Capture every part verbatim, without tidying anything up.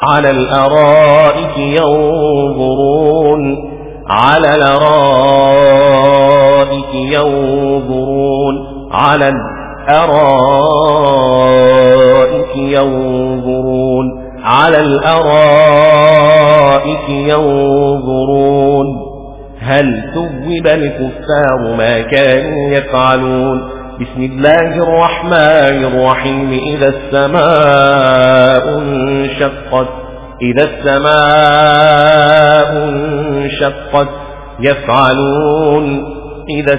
على الأرائك ينظرون على الأرائك ينظرون على الأرائك ينظرون على الأرائك ينظرون هل ثوب الكفار ما كانوا يفعلون بسم الله الرحمن الرحيم إذا السماء انشقت إذا السماء انشقت يفعلون إذا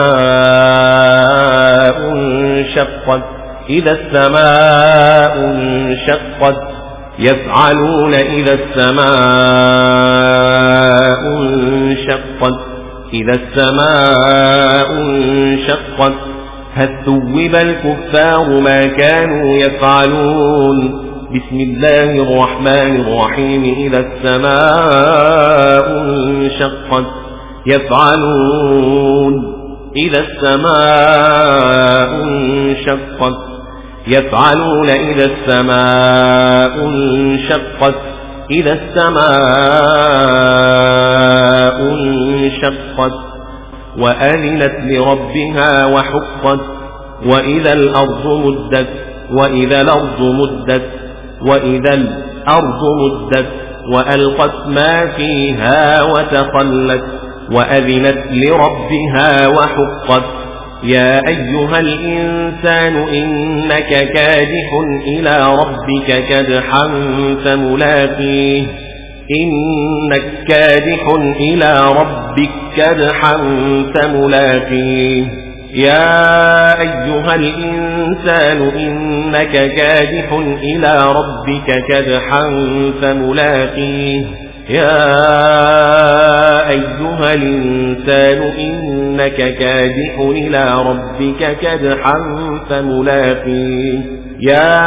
السماء انشقت إذا السماء انشقت يفعلون إذا السماء انشقت إذا السماء انشقت هل ثوب الكفار ما كانوا يفعلون بسم الله الرحمن الرحيم إذا السماء انشقت يفعلون إذا السماء انشقت يفعلون إذا السماء انشقت إذا السماء انشقت وأذنت لربها وحقت وإذا الأرض مدت وإذا الأرض مدت وإذا الأرض مدت وألقت ما فيها وتخلت وأذنت لربها وحقت يا أيها الإنسان إنك كادح إلى ربك كدحا فملاقيه إنك كادح إلى ربك كدحا فملاقيه يا أيها الإنسان إنك كادح إلى ربك كدحا فملاقيه يا أيها الإنسان إنك كادح إلى ربك كدحا فملاقيه يا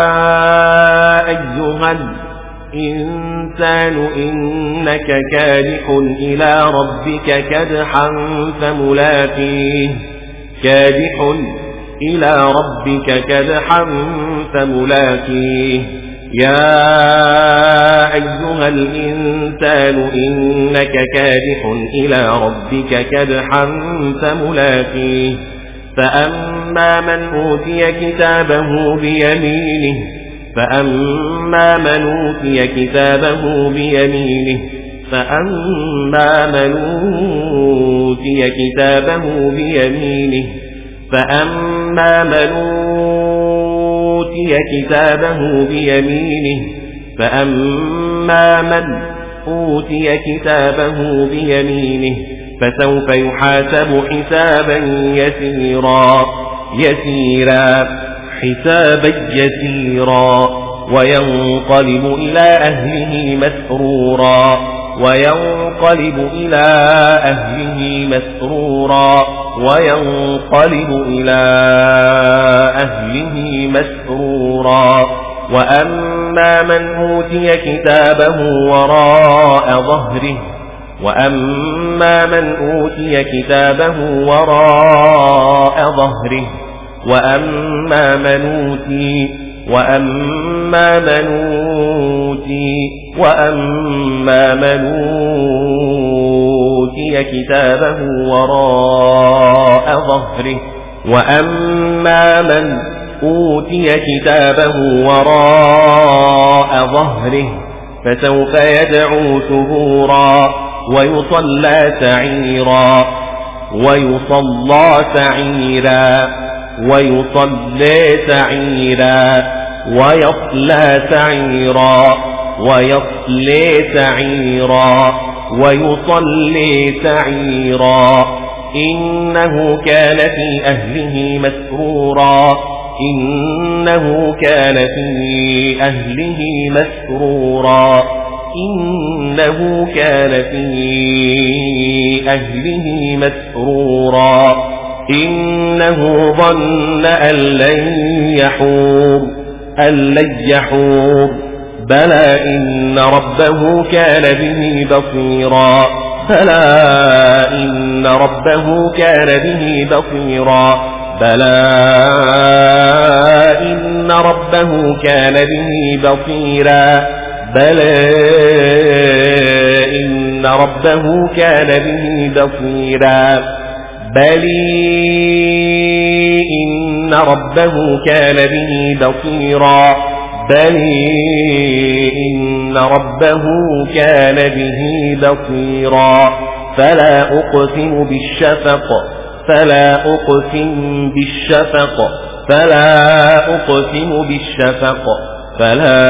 أيها الإنسان إنك كادح إلى ربك كدحا فملاقيه كادح إلى ربك كدحا فملاقيه يا أيها الإنسان إنك كادح إلى ربك كدحا فملاقيه فأما من أوتي كتابه بيمينه فأما من أوتي كتابه بيمينه فأما من أوتي كتابه بيمينه فأما من أوتي كتابه بيمينه فأما من أوتي كتابه بيمينه فسوف يحاسب حسابا يسيرا يسيرا حسابا يسيرا وينقلب إلى أهله مسرورا وينقلب إلى أهله مسرورا وينقلب إلى أهله مسرورا وأما من أوتي كتابه وراء ظهره وأما من أوتي كتابه وراء ظهره وأما من أوتي وأما من أوتي وأما من أوتي كتابه وراء ظهره وأما من أوتي كتابه وراء ظهره فسوف يدعو ثبورا ويصلى سعيرا ويصلى سعيرا ويصلى سعيرا ويصلى سعيرا ويصلى سعيرا ويصلي سعيرا إنه كان في أهله مسرورا إنه كان في أهله مسرورا إنه كان في أهله مسرورا إنه ظن أن لن يحور أن لن يحور بلى إن ربه كان به بصيرا بلى إن ربه كان به بصيرا بلى إن ربه كان به بصيرا بلى إن ربه كان به بصيرا بلى إن ربه كان به بصيرا بلى إن ربه كان به بصيرا فلا أقسم بالشفق فلا أقسم بالشفق فلا أقسم بالشفق فلا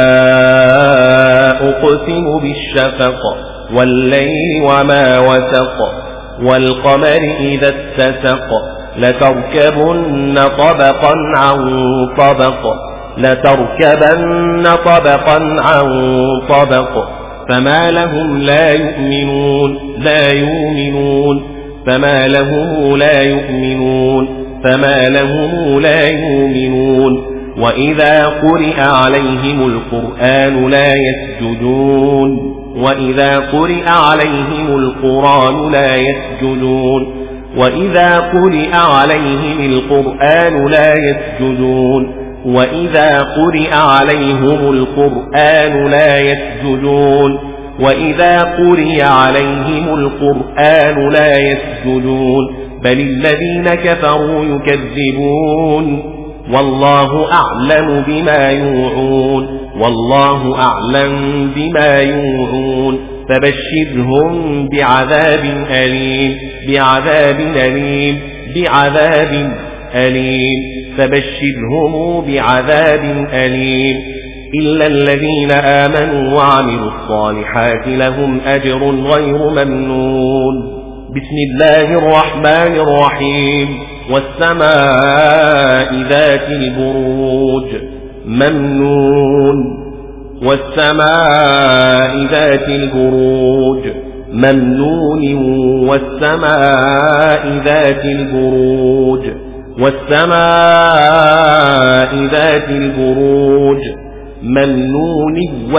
أقسم بالشفق والليل وما وسق والقمر إذا اتسق لتركبن طبقا عن طبق لتركبن طبقا عن طبق فما لهم لا يؤمنون لا يؤمنون فما لهم لا يؤمنون فما لهم لا يؤمنون وإذا قرئ عليهم القرآن لا يسجدون وإذا قرئ عليهم القرآن لا يسجدون وإذا قرئ عليهم القرآن لا يسجدون وإذا قرئ عليهم القرآن لا يسجدون وإذا قرئ عليهم القرآن لا يسجدون بل الذين كفروا يكذبون والله أعلم بما يوعون والله أعلم بما يوعون فبشرهم بعذاب أليم بعذاب أليم بعذاب أليم فبشرهم بعذاب أليم إلا الذين آمنوا وعملوا الصالحات لهم أجر غير ممنون بسم الله الرحمن الرحيم والسماء ذات البروج ممنون والسماء ذات البروج ممنون والسماء ذات البروج والسماء ذات البروج ممنون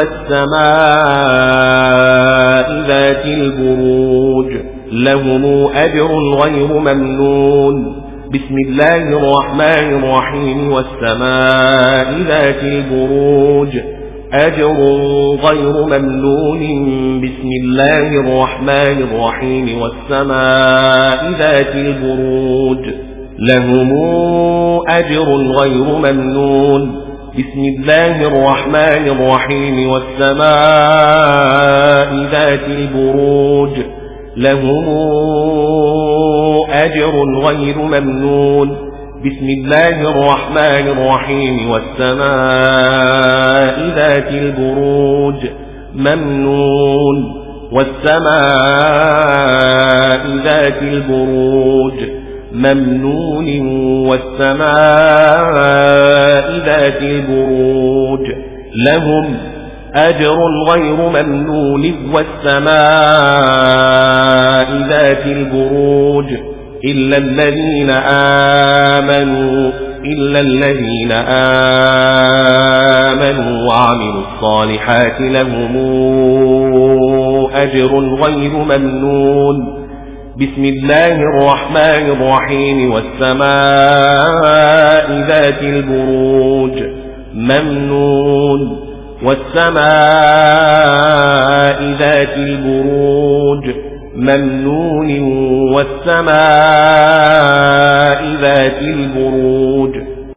والسماء ذات البروج لهم أجر غير ممنون بسم الله الرحمن الرحيم والسماء ذات البروج أجر غير ممنون بسم الله الرحمن الرحيم والسماء ذات البروج لهم أجر غير ممنون بسم الله الرحمن الرحيم والسماء ذات البروج لهم أجر غير ممنون بسم الله الرحمن الرحيم والسماء ذات البروج ممنون والسماء ذات البروج ممنون والسماء ذات البروج لهم أجر غير ممنون والسماء ذات البروج إلا الذين آمنوا إلا الذين آمنوا وعملوا الصالحات لهم أجر غير ممنون بسم الله الرحمن الرحيم والسماء ذات البروج ممنون والسماء ذات البروج ممنون والسماء ذات البروج